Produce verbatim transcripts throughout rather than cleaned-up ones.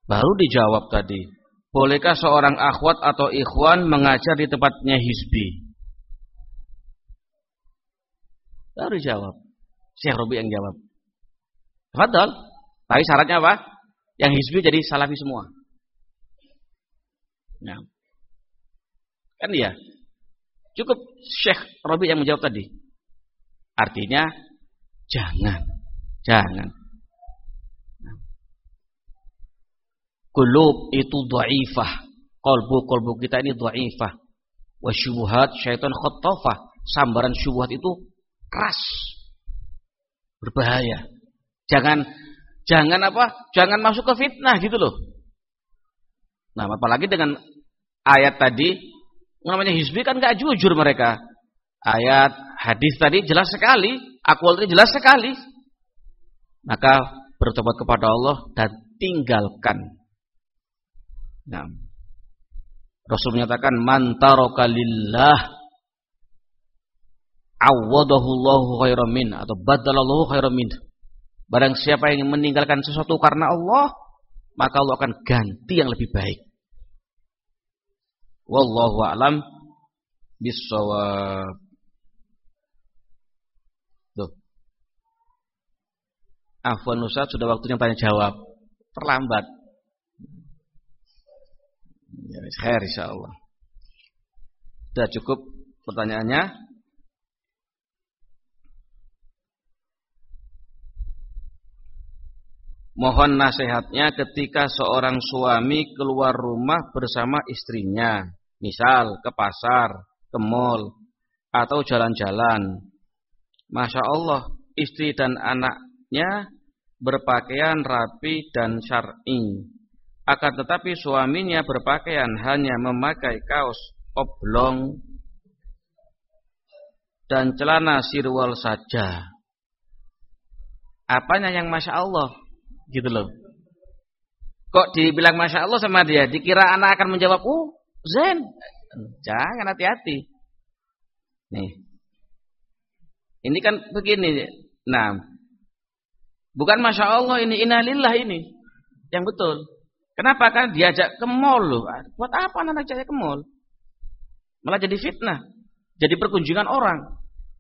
Baru dijawab tadi. Bolehkah seorang akhwat atau ikhwan mengajar di tempatnya hizbi? Baru dijawab. Syekh Robi yang jawab. Fadal. Tapi syaratnya apa? Yang hizbi jadi salafi semua. Nah. Kan iya. Cukup Syekh Robi yang menjawab tadi. Artinya jangan. Jangan. Qulub itu dhaifah. Qalbu-qalbu kita ini dhaifah. Wa syubuhat syaitan khattafah. Sambaran syubhat itu keras. Berbahaya. Jangan jangan apa? Jangan masuk ke fitnah gitu loh. Nah, apalagi dengan ayat tadi, namanya hizbi kan enggak jujur mereka. Ayat hadis tadi jelas sekali, aqwal tadi jelas sekali. Maka bertobat kepada Allah dan tinggalkan. Nah, Rasul menyatakan man taraka lillah awadahu Allahu khairan min atau badalallahu khairan min. Barang siapa yang meninggalkan sesuatu karena Allah, maka Allah akan ganti yang lebih baik. Wallahu a'lam bissawab. Tuh. Afwan Ustaz, sudah waktunya tanya jawab. Terlambat. Ya, khair insyaallah. Sudah cukup pertanyaannya? Mohon nasihatnya ketika seorang suami keluar rumah bersama istrinya, misal ke pasar, ke mall, atau jalan-jalan. Masya Allah, istri dan anaknya berpakaian rapi dan syar'i. Akan tetapi suaminya berpakaian hanya memakai kaos oblong dan celana sirwal saja. Apanya yang Masya Allah? Gitu loh. Kok dibilang Masya Allah sama dia? Dikira anak akan menjawab, oh Zen. Jangan, hati-hati. Nih. Ini kan begini. Nah, bukan Masya Allah ini, innalillah ini. Yang betul. Kenapa? Kan diajak ke mall loh. Buat apa anak ajak ke mall? Malah jadi fitnah. Jadi perkunjungan orang.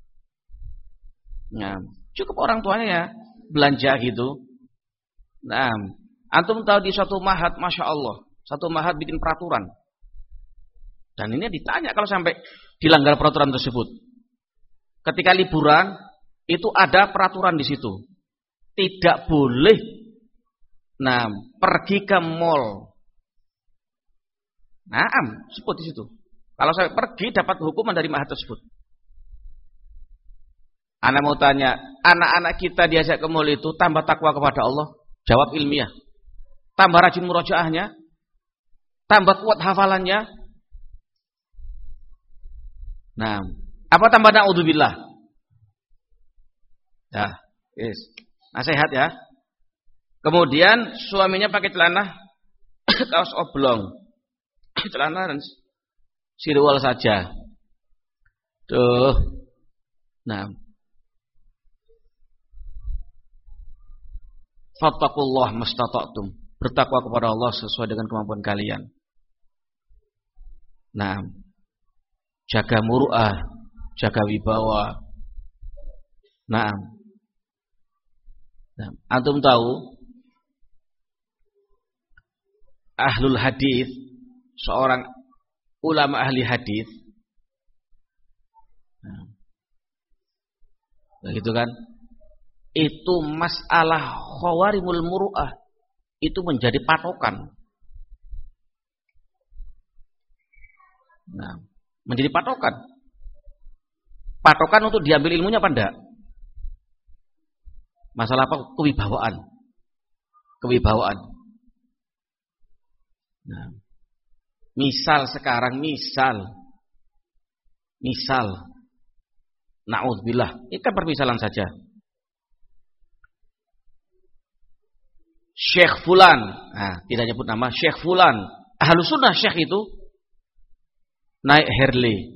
Nah, cukup orang tuanya ya belanja gitu. Nah, antum tahu di suatu mahat, Masya Allah, satu mahat bikin peraturan. Dan ini ditanya kalau sampai dilanggar peraturan tersebut. Ketika liburan, itu ada peraturan di situ. Tidak boleh nah pergi ke mall. Naam, sebut di situ. Kalau saya pergi dapat hukuman dari mahat tersebut. Anak mau tanya, anak-anak kita diajak ke mall itu tambah takwa kepada Allah? Jawab ilmiah. Tambah rajin murojaahnya? Tambah kuat hafalannya? Nah, apa tambah na'udzubillah? Ya, yes. Nasihat ya. Kemudian suaminya pakai celana kaos oblong, celana dan sirwal saja. Tuh, nah, fattaqullah mastata'tum. Bertakwa kepada Allah sesuai dengan kemampuan kalian. Nah, jaga muru'ah, jaga wibawa. Nah, nah antum tahu ahlul hadis, seorang ulama ahli hadis, nah, begitu kan? Itu masalah khawarimul muru'ah itu menjadi patokan. Nah, menjadi patokan. Patokan untuk diambil ilmunya apa enggak? Masalah apa? Kewibawaan. Kewibawaan. Nah, misal sekarang, misal, misal, na'udzubillah, ini kan permisalan saja. Syekh Fulan, nah, tidak nyebut nama, Syekh Fulan, Ahlus Sunnah Syekh itu naik Harley,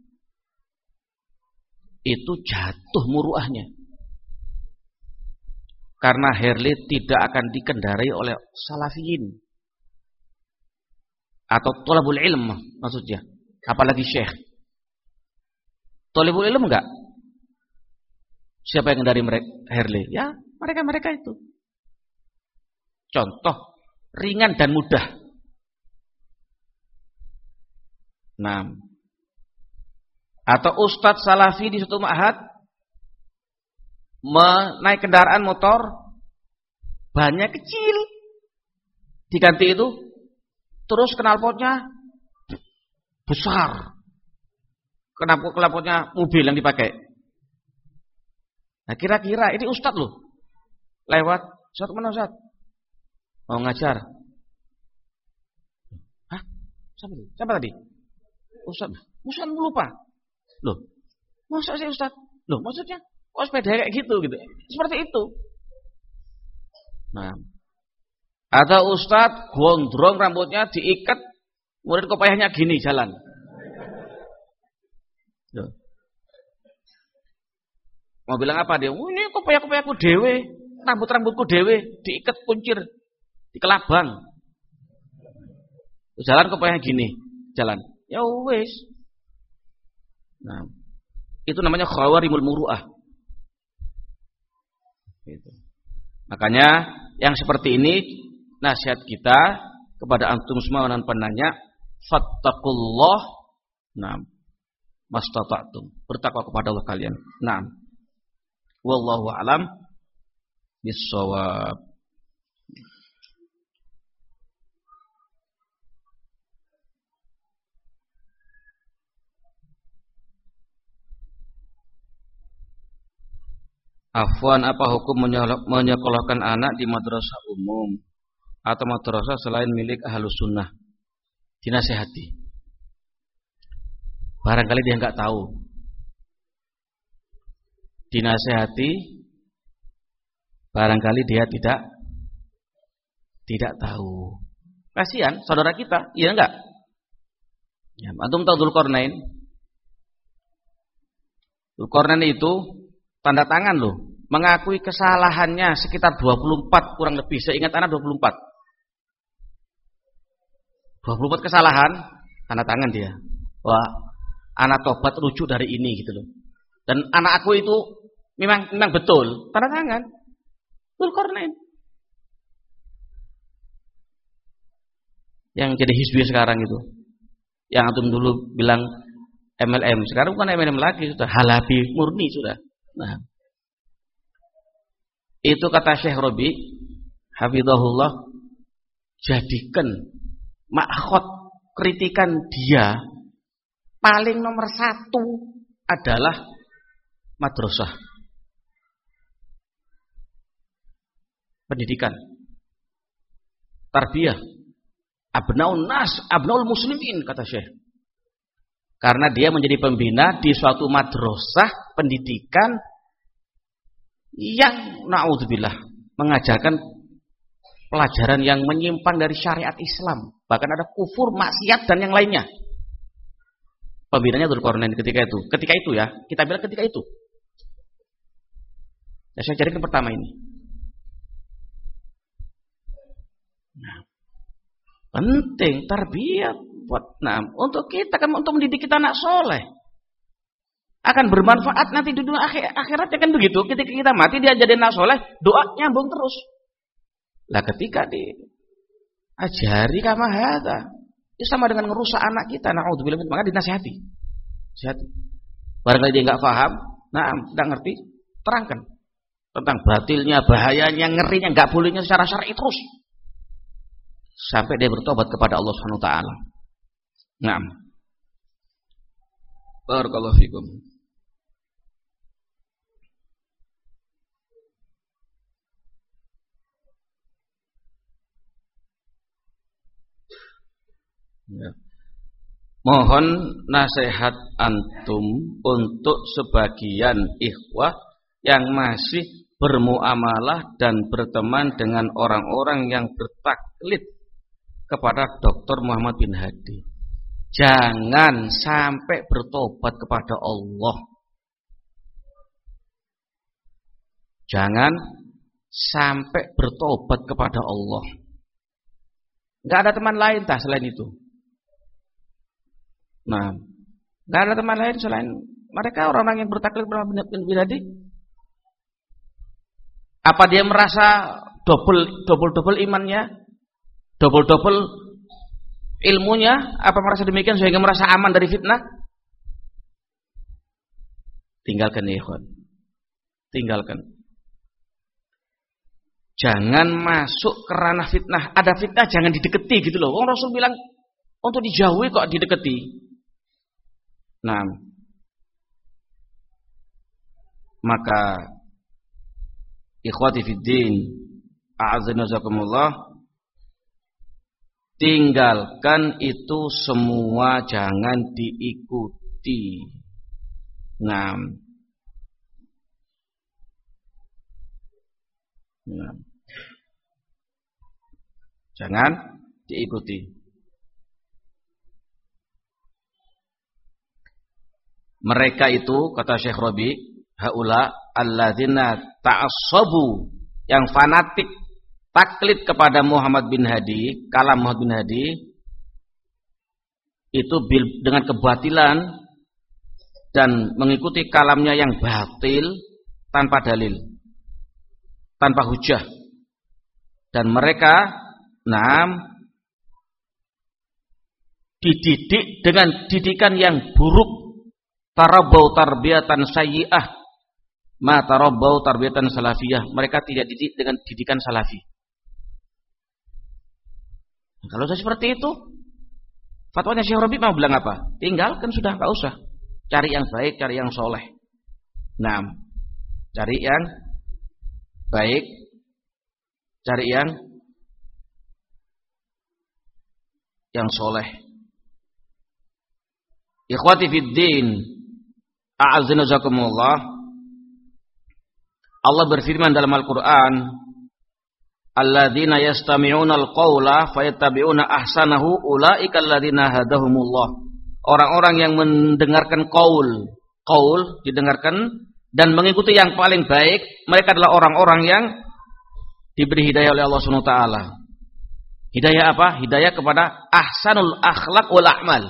itu jatuh muruahnya, karena Harley tidak akan dikendarai oleh salafiyin. atau thalabul ilm maksudnya, apalagi syekh. Thalabul ilm enggak? Siapa yang dari mereka Herle? Ya, mereka-mereka itu. Contoh ringan dan mudah. Nah, atau ustadz salafi di suatu ma'had menaik kendaraan motor bannya kecil, diganti itu, terus knalpotnya besar, knalpot knalpotnya mobil yang dipakai. Nah, kira-kira ini ustadz loh, lewat, ustadz mana ustadz? Mau ngajar. Hah? Siapa tadi? Siapa tadi? Ustaz. Ustaz lupa. Loh, masa sih Ustaz? Loh, maksudnya kok sepeda kayak gitu gitu. Seperti itu. Nah, ada Ustaz gondrong rambutnya diikat, murid kopiahnya gini jalan. Loh. Mau bilang apa dia? Oh, ini kopiah-kopiahku dewe, rambut-rambutku dewe diikat kuncir di kelabang. Jalan kopiahnya gini, jalan. Ya wes. Nah, itu namanya khawarimul muru'ah. Gitu. Makanya yang seperti ini nasihat kita kepada antum semua dan penanya, fattaqullah, nah, mastata'tum. Bertakwa kepada Allah kalian. Nah, wallahu a'lam bissawab. Afwan, apa hukum menyekolahkan anak di madrasah umum atau madrasah selain milik Ahlus Sunnah? Dinasehati. Barangkali dia enggak tahu. Dinasehati. Barangkali dia tidak tidak tahu. Kasihan saudara kita, iya enggak? Ya, antum tahu Dzulqarnain? Dzulqarnain itu tanda tangan loh, mengakui kesalahannya sekitar dua puluh empat kurang lebih, seingat anak dua puluh empat. dua puluh empat kesalahan, tanda tangan dia. Wah, anak tobat rujuk dari ini gitu loh. Dan anak aku itu memang memang betul, tanda tangan. Dzulqarnain. Yang jadi hizbi sekarang itu. Yang antum dulu bilang M L M, sekarang bukan M L M lagi, sudah Halabi murni sudah. Nah, itu kata Syekh Rabi hafizahullah, jadikan makhot kritikan dia paling nomor satu adalah madrasah, pendidikan, tarbiyah, abnaun nas, abnaul muslimin, kata Syekh. Karena dia menjadi pembina di suatu madrasah pendidikan yang naudzubillah mengajarkan pelajaran yang menyimpang dari syariat Islam, bahkan ada kufur, maksiat dan yang lainnya. Pembinanya Dzulqarnain ketika itu, ketika itu ya, kita bilang ketika itu. Ya, saya carikan pertama ini. Nah, penting tarbiyah buat, nah, untuk kita kan, untuk mendidik kita anak soleh. Akan bermanfaat nanti di dunia akhir, akhiratnya kan begitu. Ketika kita mati dia jadi anak soleh, doa nyambung terus. Lah ketika diajari kama hadza, itu sama dengan ngerusak anak kita. Naudzubillah, maka dinasihati. Nasihati. Barangkali dia enggak paham, nah, enggak ngerti, terangkan tentang batilnya, bahayanya, ngerinya, enggak bolehnya secara syar'i terus. Sampai dia bertobat kepada Allah Subhanahu wa taala. Naam. Barakallahu fikum. Ya. Mohon nasihat antum untuk sebagian ikhwah yang masih bermuamalah dan berteman dengan orang-orang yang bertaklid kepada Doktor Muhammad bin Hadi. Jangan sampai bertobat kepada Allah. Jangan sampai bertobat kepada Allah. Enggak ada teman lain tah selain itu. Nah, enggak ada teman lain selain mereka orang-orang yang bertaklid bersama bin Hadi. Apa dia merasa double double double imannya, double double ilmunya? Apa merasa demikian sehingga merasa aman dari fitnah? Tinggalkan ya ikhwan. Tinggalkan. Jangan masuk ke ranah fitnah. Ada fitnah jangan dideketi gitu loh. Wong Rasul bilang untuk dijauhi kok dideketi. Nah, maka ikhwati fiddin, a'azzani wajazakumullah, tinggalkan itu semua, jangan diikuti. Nah, nah. Jangan diikuti. Mereka itu, kata Syekh Rabi, haula alladzina ta'assabu, yang fanatik taklid kepada Muhammad bin Hadi, kalam Muhammad bin Hadi, itu dengan kebatilan dan mengikuti kalamnya yang batil tanpa dalil, tanpa hujah. Dan mereka nam dididik dengan didikan yang buruk, tarabbau tarbiyatan sayyi'ah ma tarabbau tarbiyatan salafiyah. Mereka tidak didik dengan didikan salafi. Nah, kalau sudah seperti itu, fatwanya Syekh Rabi mau bilang apa? Tinggalkan sudah, enggak usah. Cari yang baik, cari yang soleh. Nah, cari yang baik, cari yang yang soleh. Ikhwati fiddin, a'azzani wajazakumullah, Allah berfirman dalam Al-Quran, alladzina yastami'una al-qawla fayattabi'una ahsanahu ulaika alladzina hadahumullah. Orang-orang yang mendengarkan qaul, qaul didengarkan dan mengikuti yang paling baik, mereka adalah orang-orang yang diberi hidayah oleh Allah Subhanahu wa taala. Hidayah apa? Hidayah kepada ahsanul akhlak wal a'mal.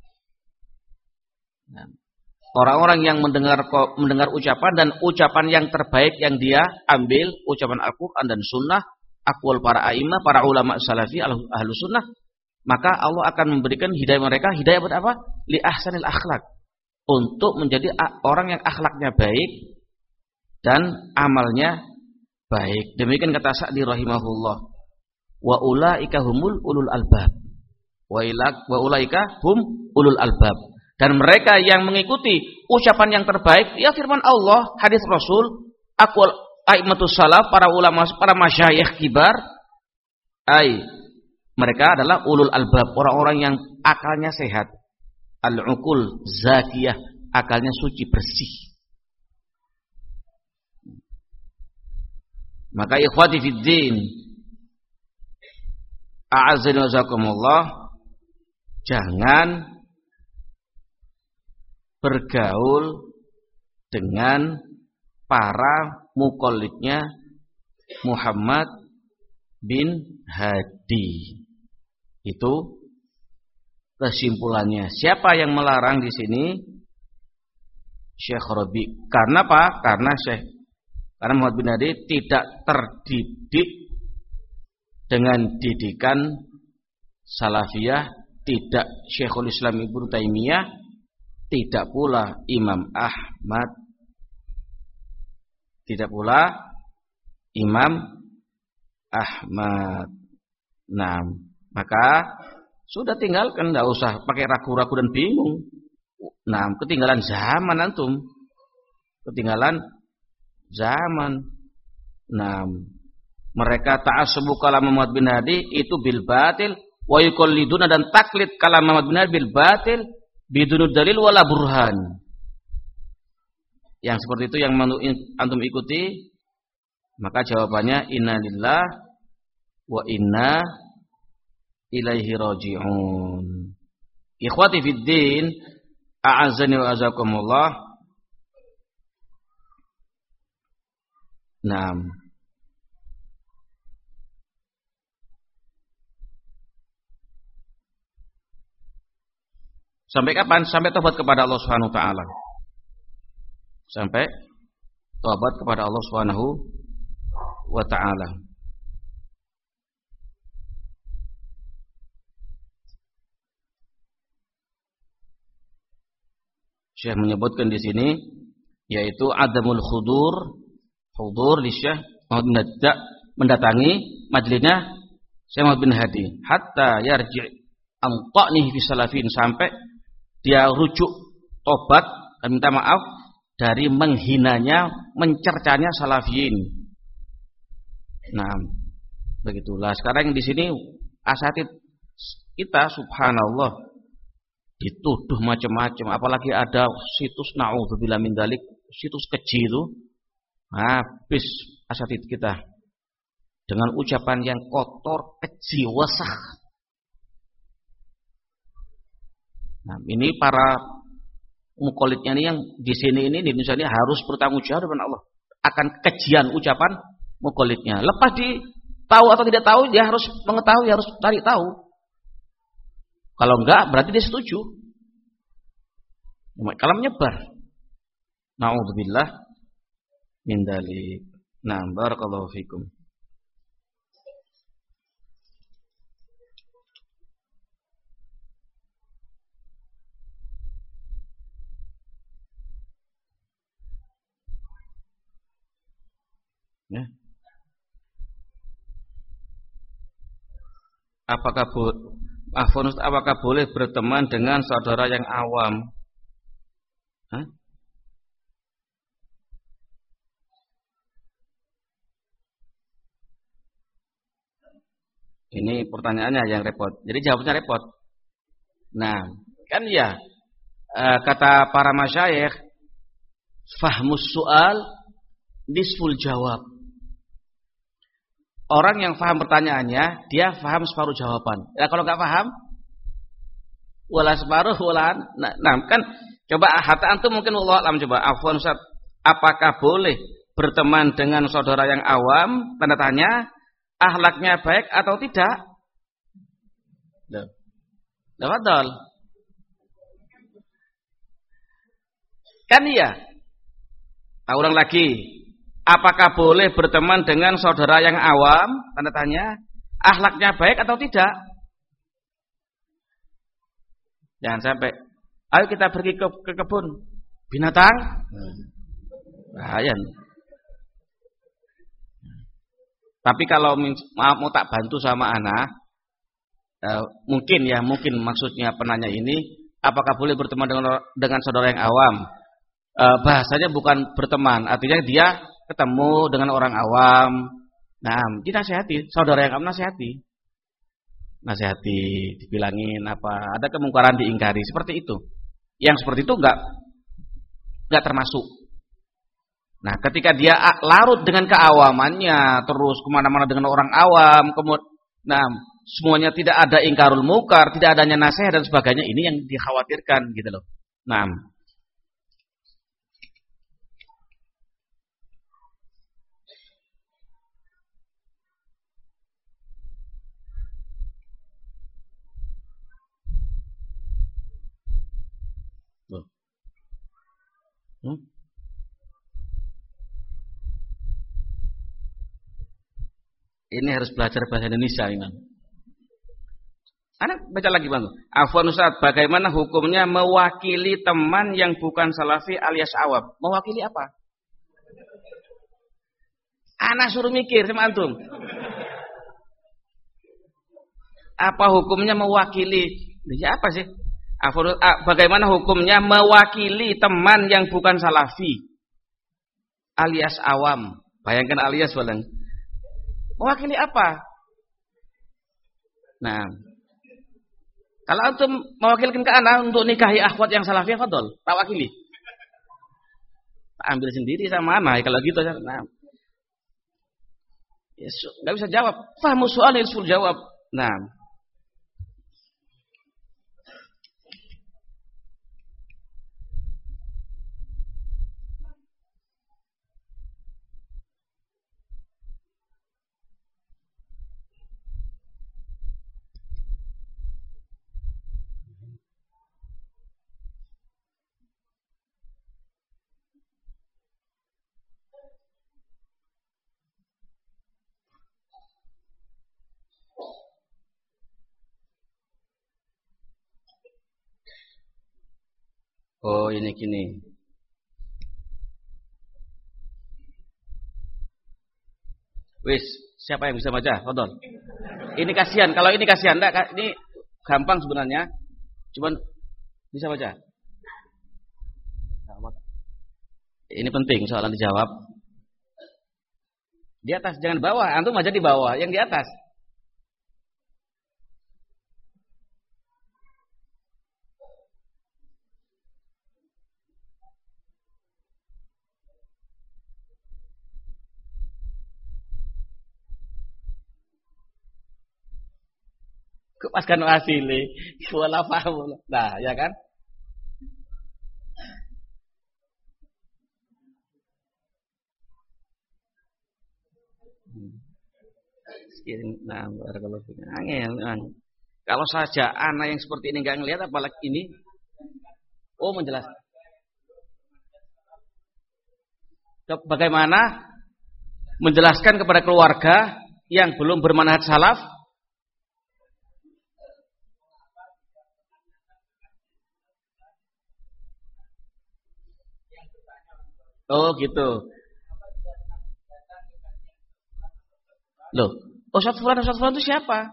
Orang-orang yang mendengar mendengar ucapan dan ucapan yang terbaik yang dia ambil, ucapan Al-Quran dan Sunnah, aqwal para a'imah, para ulama salafi, ahlu sunnah, maka Allah akan memberikan hidayah mereka. Hidayah buat apa? Li ahsanil akhlak, untuk menjadi orang yang akhlaknya baik dan amalnya baik. Demikian kata Sa'di rahimahullah. Wa ulaika humul ulul albab. Wa ilak wa ulaika hum ulul albab. Dan mereka yang mengikuti ucapan yang terbaik, ya firman Allah, hadis Rasul, aqwal a'immatus salaf, para ulama, para masyayikh kibar, ai mereka adalah ulul albab, orang-orang yang akalnya sehat, al-uqul zakiyah, akalnya suci bersih. Maka ikhwati fiddin, a'azzani wajazakumullah, jangan bergaul dengan para muqallidnya Muhammad bin Hadi. Itu kesimpulannya. Siapa yang melarang di sini? Syekh Rabi. Karena apa? Karena Syekh karena Muhammad bin Hadi tidak terdidik dengan didikan salafiyah, tidak Syekhul Islam Ibnu Taimiyah, tidak pula Imam Ahmad, tidak pula Imam Ahmad. Nah, maka sudah tinggalkan, tidak usah pakai ragu-ragu dan bingung. Nah, ketinggalan zaman antum, ketinggalan zaman. Nah, mereka ta'assubu kalam Muhammad bin Hadi itu bil batil, wa yuqalliduna, dan taklid kalam Muhammad bin Hadi bil batil, bidunud dalil wala burhan. Yang seperti itu yang antum ikuti, maka jawabannya inna lillah wa inna ilaihi raji'un. Ikhwati fiddin, a'azzani wa azakumullah. Naam. Sampai kapan? Sampai tobat kepada Allah Subhanahu wa taala. Sampai tobat kepada Allah Subhanahu wa taala. Syekh menyebutkan di sini yaitu adamul khudur, hudur li Syekh mendatangi majlisnya Syekh Muhammad bin Hadi hatta yarji' an ta'nihi fi salafin, sampai dia rujuk tobat dan minta maaf dari menghinanya, mencercanya salafiyin. Nah, begitulah. Sekarang di sini asatid kita subhanallah dituduh macam-macam, apalagi ada situs naudzubillah min dzalik, situs keji itu, habis asatid kita dengan ucapan yang kotor, keji, wasakh. Nah, ini para mukallidnya ini yang di sini ini di Indonesia ini harus bertanggung jawab depan Allah akan kejian ucapan mukallidnya. Lepas di tahu atau tidak tahu, dia harus mengetahui, harus cari tahu. Kalau enggak, berarti dia setuju. Kalau menyebar, naudzubillah min dzalik. Nah, barakallahu fikum. Ya. Apakah bo Afwan, apakah boleh berteman dengan saudara yang awam? Hah? Ini pertanyaannya yang repot. Jadi jawabnya repot. Nah, kan ya e, kata para masyayikh, fahmus su'al nisful jawab. Orang yang faham pertanyaannya, dia faham separuh jawaban. Ya kalau nggak paham, wala separuh wala. Nah, nah kan coba hatta antum mungkin wallahu alam, coba afwan Ustaz, apakah boleh berteman dengan saudara yang awam? Tanda tanya, akhlaknya baik atau tidak? Dah. Dah betul. Kan iya. Nah, ulang lagi. Apakah boleh berteman dengan saudara yang awam? Tanda tanya. Akhlaknya baik atau tidak? Jangan sampai, ayo kita pergi ke, ke kebun binatang. Bahaya. Tapi kalau mau, mau tak bantu sama anak, eh, mungkin ya, mungkin maksudnya penanya ini, apakah boleh berteman dengan dengan saudara yang awam? Eh, bahasanya bukan berteman, artinya dia ketemu dengan orang awam. Nah, dinasihati, saudara yang awam nasihati. Nasihati, dibilangin apa, ada kemungkaran diingkari, seperti itu. Yang seperti itu enggak enggak termasuk. Nah, ketika dia larut dengan keawamannya, terus kemana-mana dengan orang awam, kemudian, nah, semuanya tidak ada ingkarul mungkar, tidak adanya nasihat dan sebagainya, ini yang dikhawatirkan gitu loh. Nah, Hmm? Ini harus belajar bahasa Indonesia, Imam. Anak baca lagi, Bang. Afwan Ustaz, bagaimana hukumnya mewakili teman yang bukan salafi alias awam? Mewakili apa? Anak suruh mikir sama antum. Apa hukumnya mewakili? Ya apa sih? Afwan, bagaimana hukumnya mewakili teman yang bukan salafi alias awam? Bayangkan alias balang. Mewakili apa? Nah, kalau antum mewakilkan ke anak untuk nikahi akhwat yang salafi, fadol, tak wakili. Tak ambil sendiri sama anak, kalau gitu. Nah, ya, nggak bisa jawab. Fahmu soal ilmu jawab. Nah, Oh, ini gini. Wis, siapa yang bisa baca? Fadhol. Ini kasihan, kalau ini kasihan enggak, ini gampang sebenarnya. Cuman bisa baca. Ini penting soalan dijawab. Di atas, jangan bawah. Antum aja di bawah, yang di atas. Kepaskan asile, wala paham. Nah, ya kan? Nah, barakallahu fiik. Angel. Kalau saja anak yang seperti ini enggak ngelihat, apalagi ini. Oh, menjelaskan. Bagaimana menjelaskan kepada keluarga yang belum bermanhaj salaf? Oh, gitu. Loh, Ustaz Fulan, Ustaz Fulan itu siapa?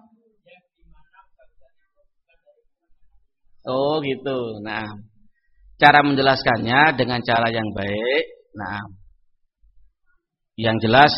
Oh, gitu. Nah, cara menjelaskannya dengan cara yang baik. Nah, yang jelas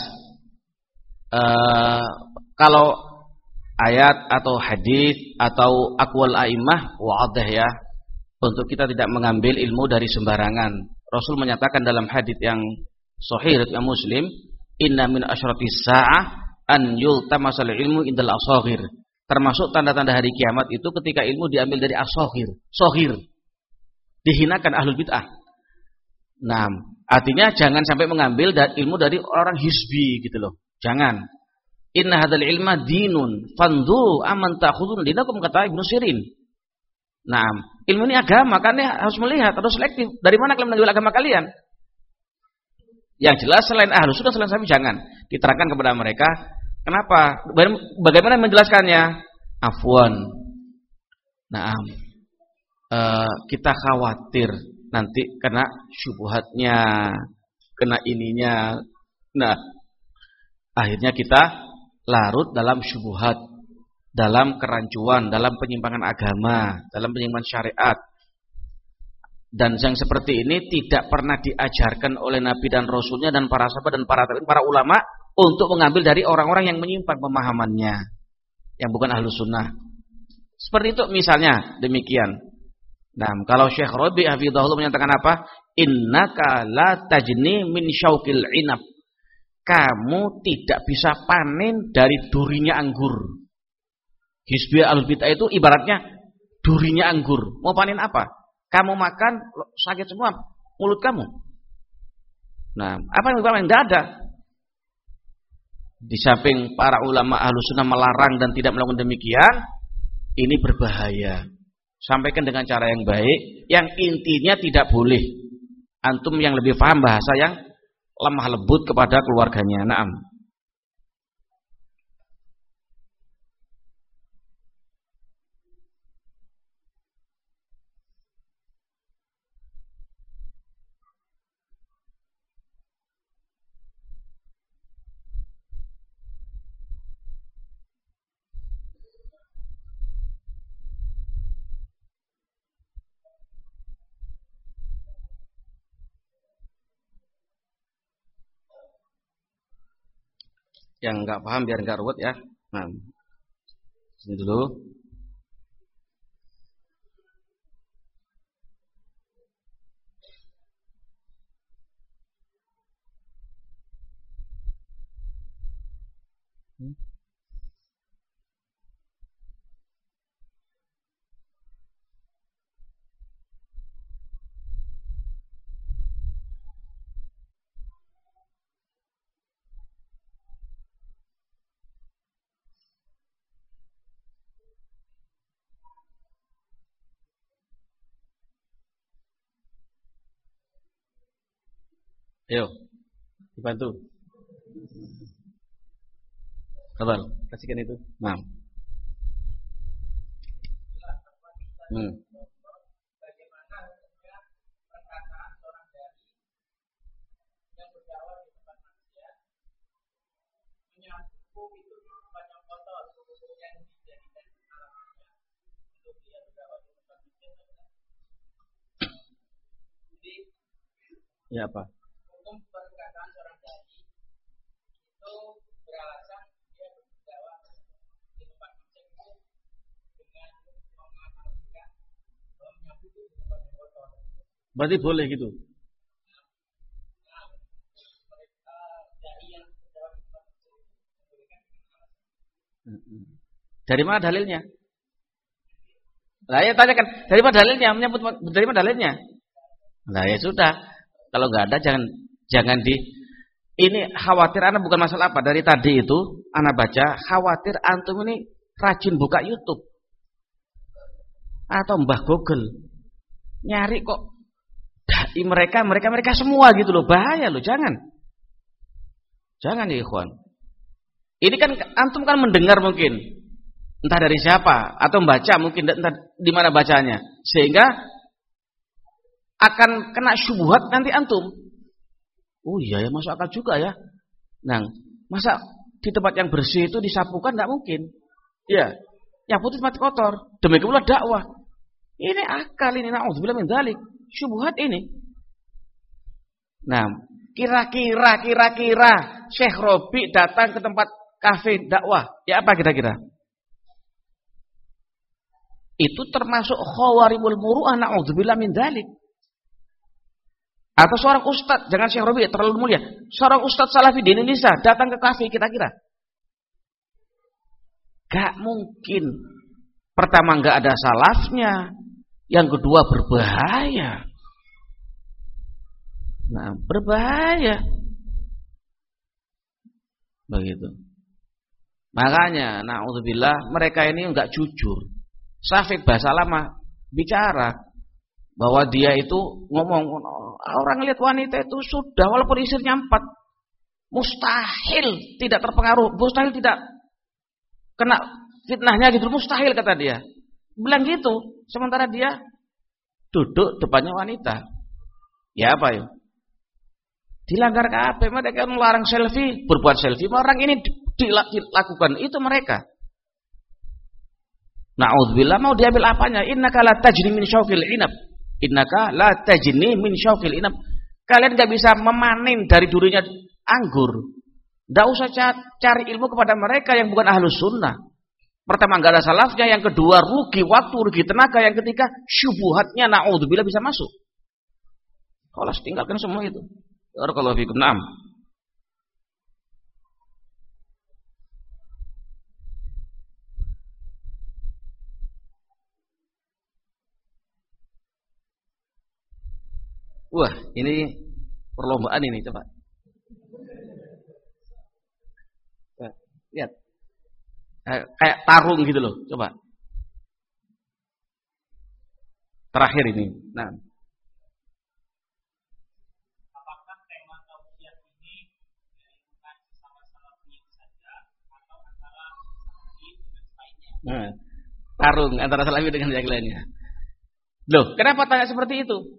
eh, kalau ayat atau hadis atau aqwal a'immah wadih ya, untuk kita tidak mengambil ilmu dari sembarangan. Rasul menyatakan dalam hadis yang sahih riwayat Muslim, inna min asyratis sa'ah an yultamasal ilmu indal asghir. Termasuk tanda-tanda hari kiamat itu ketika ilmu diambil dari asghir, sohir. Dihinakan ahlul bid'ah. Nah, artinya jangan sampai mengambil ilmu dari orang hizbi gitu loh. Jangan. Inna hadzal ilma dinun fanzu aman ta'khudun dinakum, kata Ibnu Sirin. Nah, ilmu ini agama, makanya harus melihat, harus selektif. Dari mana kalian mengambil agama kalian? Yang jelas selain ahlus sunnah, selain sahabat jangan. Diterangkan kepada mereka. Kenapa? Bagaimana menjelaskannya? Afwan. Nah, uh, kita khawatir nanti kena syubhatnya, kena ininya. Nah, akhirnya kita larut dalam syubhat, dalam kerancuan, dalam penyimpangan agama, dalam penyimpangan syariat. Dan yang seperti ini tidak pernah diajarkan oleh Nabi dan Rasulnya dan para sahabat dan para para ulama untuk mengambil dari orang-orang yang menyimpang pemahamannya, yang bukan ahlus sunnah. Seperti itu misalnya demikian. Nah, kalau Syekh Rabi' hafizahullah menyatakan apa? Innaka la tajni min syaukil inab. Kamu tidak bisa panen dari durinya anggur. Hizbi al-bid'ah itu ibaratnya durinya anggur. Mau panen apa? Kamu makan sakit semua mulut kamu. Nah, apa yang panen? Tidak ada. Di samping para ulama ahlus sunnah melarang dan tidak melakukan demikian, ini berbahaya. Sampaikan dengan cara yang baik, yang intinya tidak boleh. Antum yang lebih paham bahasa yang lemah lembut kepada keluarganya. Naam. Yang nggak paham biar nggak ruwet ya. Nah, sini dulu. Hmm. Ayo, dibantu. Kabar, kasihkan itu. Nah. Hmm. Ya apa? Berarti boleh gitu. Dari mana dalilnya? Lah ya tanyakan, dari mana dalilnya? Menyebut dari mana dalilnya? Nah ya sudah. Kalau nggak ada jangan jangan di ini khawatir anak bukan masalah apa dari tadi itu anak baca khawatir antum ini rajin buka YouTube atau mbah Google nyari kok dai mereka mereka mereka semua gitu loh, bahaya loh, jangan jangan ya ikhwan. Ini kan antum kan mendengar mungkin entah dari siapa atau membaca mungkin entah di mana bacanya sehingga akan kena syubhat nanti antum. Oh iya ya, masuk akal juga ya. Nah, masa di tempat yang bersih itu disapukan enggak mungkin. Ya, yang putih mati kotor. Demikian pula dakwah. Ini akal ini, naudzubillah min dzalik. Syubhat ini. Nah, kira-kira kira-kira Syekh Robi datang ke tempat kafe dakwah. Ya apa kira-kira? Itu termasuk khawarimul muru'ah, naudzubillah min dzalik. Atau seorang ustadz, jangan Syekh Robi terlalu mulia, seorang ustadz salafi di Indonesia datang ke kafe kira-kira gak mungkin. Pertama gak ada salafnya, yang kedua berbahaya. Nah berbahaya begitu. Makanya naudzubillah mereka ini gak jujur. Syafiq bahasa lama bicara bahwa dia itu ngomong orang lihat wanita itu sudah walaupun istrinya empat mustahil tidak terpengaruh, mustahil tidak kena fitnahnya gitu, mustahil kata dia. Bilang gitu, sementara dia duduk depannya wanita. Ya apa ya? Dilanggar K P, mereka melarang selfie, berbuat selfie, orang ini dilakukan itu mereka. Na'udzubillah, mau diambil apanya? Innaka la tajni min syauqil inab. Innaka la tajni min syauqil inab. Kalian enggak bisa memanen dari durinya anggur. Enggak usah cari ilmu kepada mereka yang bukan ahlus sunnah. Pertama enggak ada salafnya, yang kedua rugi waktu, rugi tenaga, yang ketiga syubhatnya na'udzubillah bisa masuk. Kalau tinggalkan semua itu. Barakallahu fikum. Naam. Wah, ini perlombaan ini, coba. Lihat. Kayak tarung gitu loh, coba. Terakhir ini. Nah. Apakah tema tausiah ini dilakukan sama-sama saja atau antara salafi dengan lainnya? Nah, tarung antara salafi dengan yang lainnya. Loh, kenapa tanya seperti itu?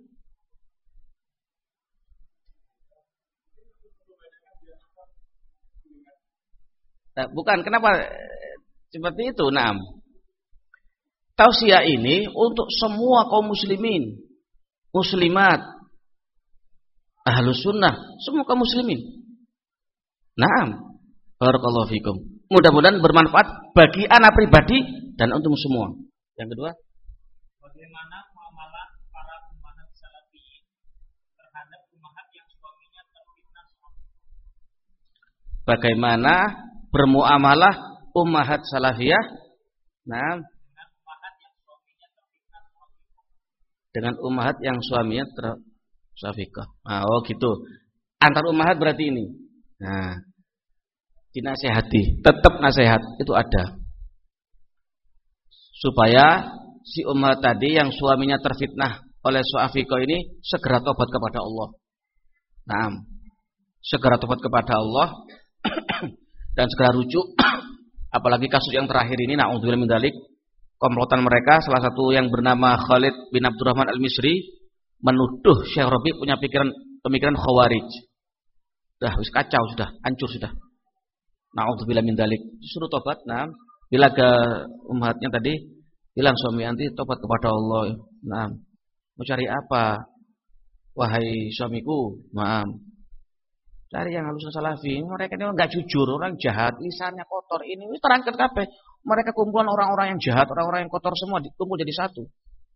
Nah, bukan, kenapa seperti itu? Nah, tausiah ini untuk semua kaum muslimin, muslimat, ahlus sunnah, semua kaum muslimin. Naam, barakallahu fikum. Mudah-mudahan bermanfaat bagi anak pribadi dan untuk semua. Yang kedua, bagaimana muamalah para ummahat salafiyin terhadap ummahat yang suaminya terfitnah? Bagaimana bermuamalah ummahat salafiyah nah dengan ummahat yang suaminya tersafikah. Nah, oh gitu. Antar ummahat berarti ini. Nah, dinasehati, tetap nasihat itu ada. Supaya si ummahat tadi yang suaminya terfitnah oleh suafikah ini segera tobat kepada Allah. Nah, segera tobat kepada Allah. Dan segera rujuk, apalagi kasus yang terakhir ini, na'udzubillah min dzalik, komplotan mereka, salah satu yang bernama Khalid bin Abdurrahman Al-Misri menuduh Syekh Rabi punya pikiran pemikiran khawarij. Dah, wis kacau sudah, hancur sudah. Na'udzubillah min dzalik. Disuruh tobat. Nah, bila ke ummahatnya tadi bilang suami anti tobat kepada Allah. Nah, mau cari apa? Wahai suamiku, maaf. Cari yang halus salafi. Mereka ini enggak jujur, orang jahat, lisannya kotor. Ini ini terangkat kabeh. Mereka kumpulan orang-orang yang jahat, orang-orang yang kotor semua dikumpul jadi satu.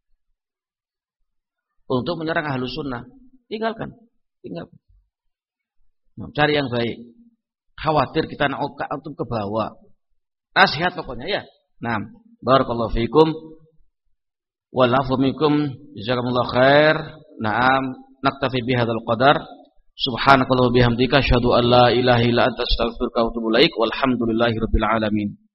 Untuk menyerang ahlus sunnah. Tinggalkan. Tinggalkan. Nah, cari yang baik. Khawatir kita nak untuk ke bawah. Nasihat pokoknya ya. Nah, barakallahu fiikum. Wal-'afwu minkum. Jazakumullahu khair. Naam, naktafi bihadzal qadar. Subhanakallahumma bihamdika asyhadu an la ilaha illa anta astaghfiruka wa atubu ilaik. Walhamdulillahirabbil alamin.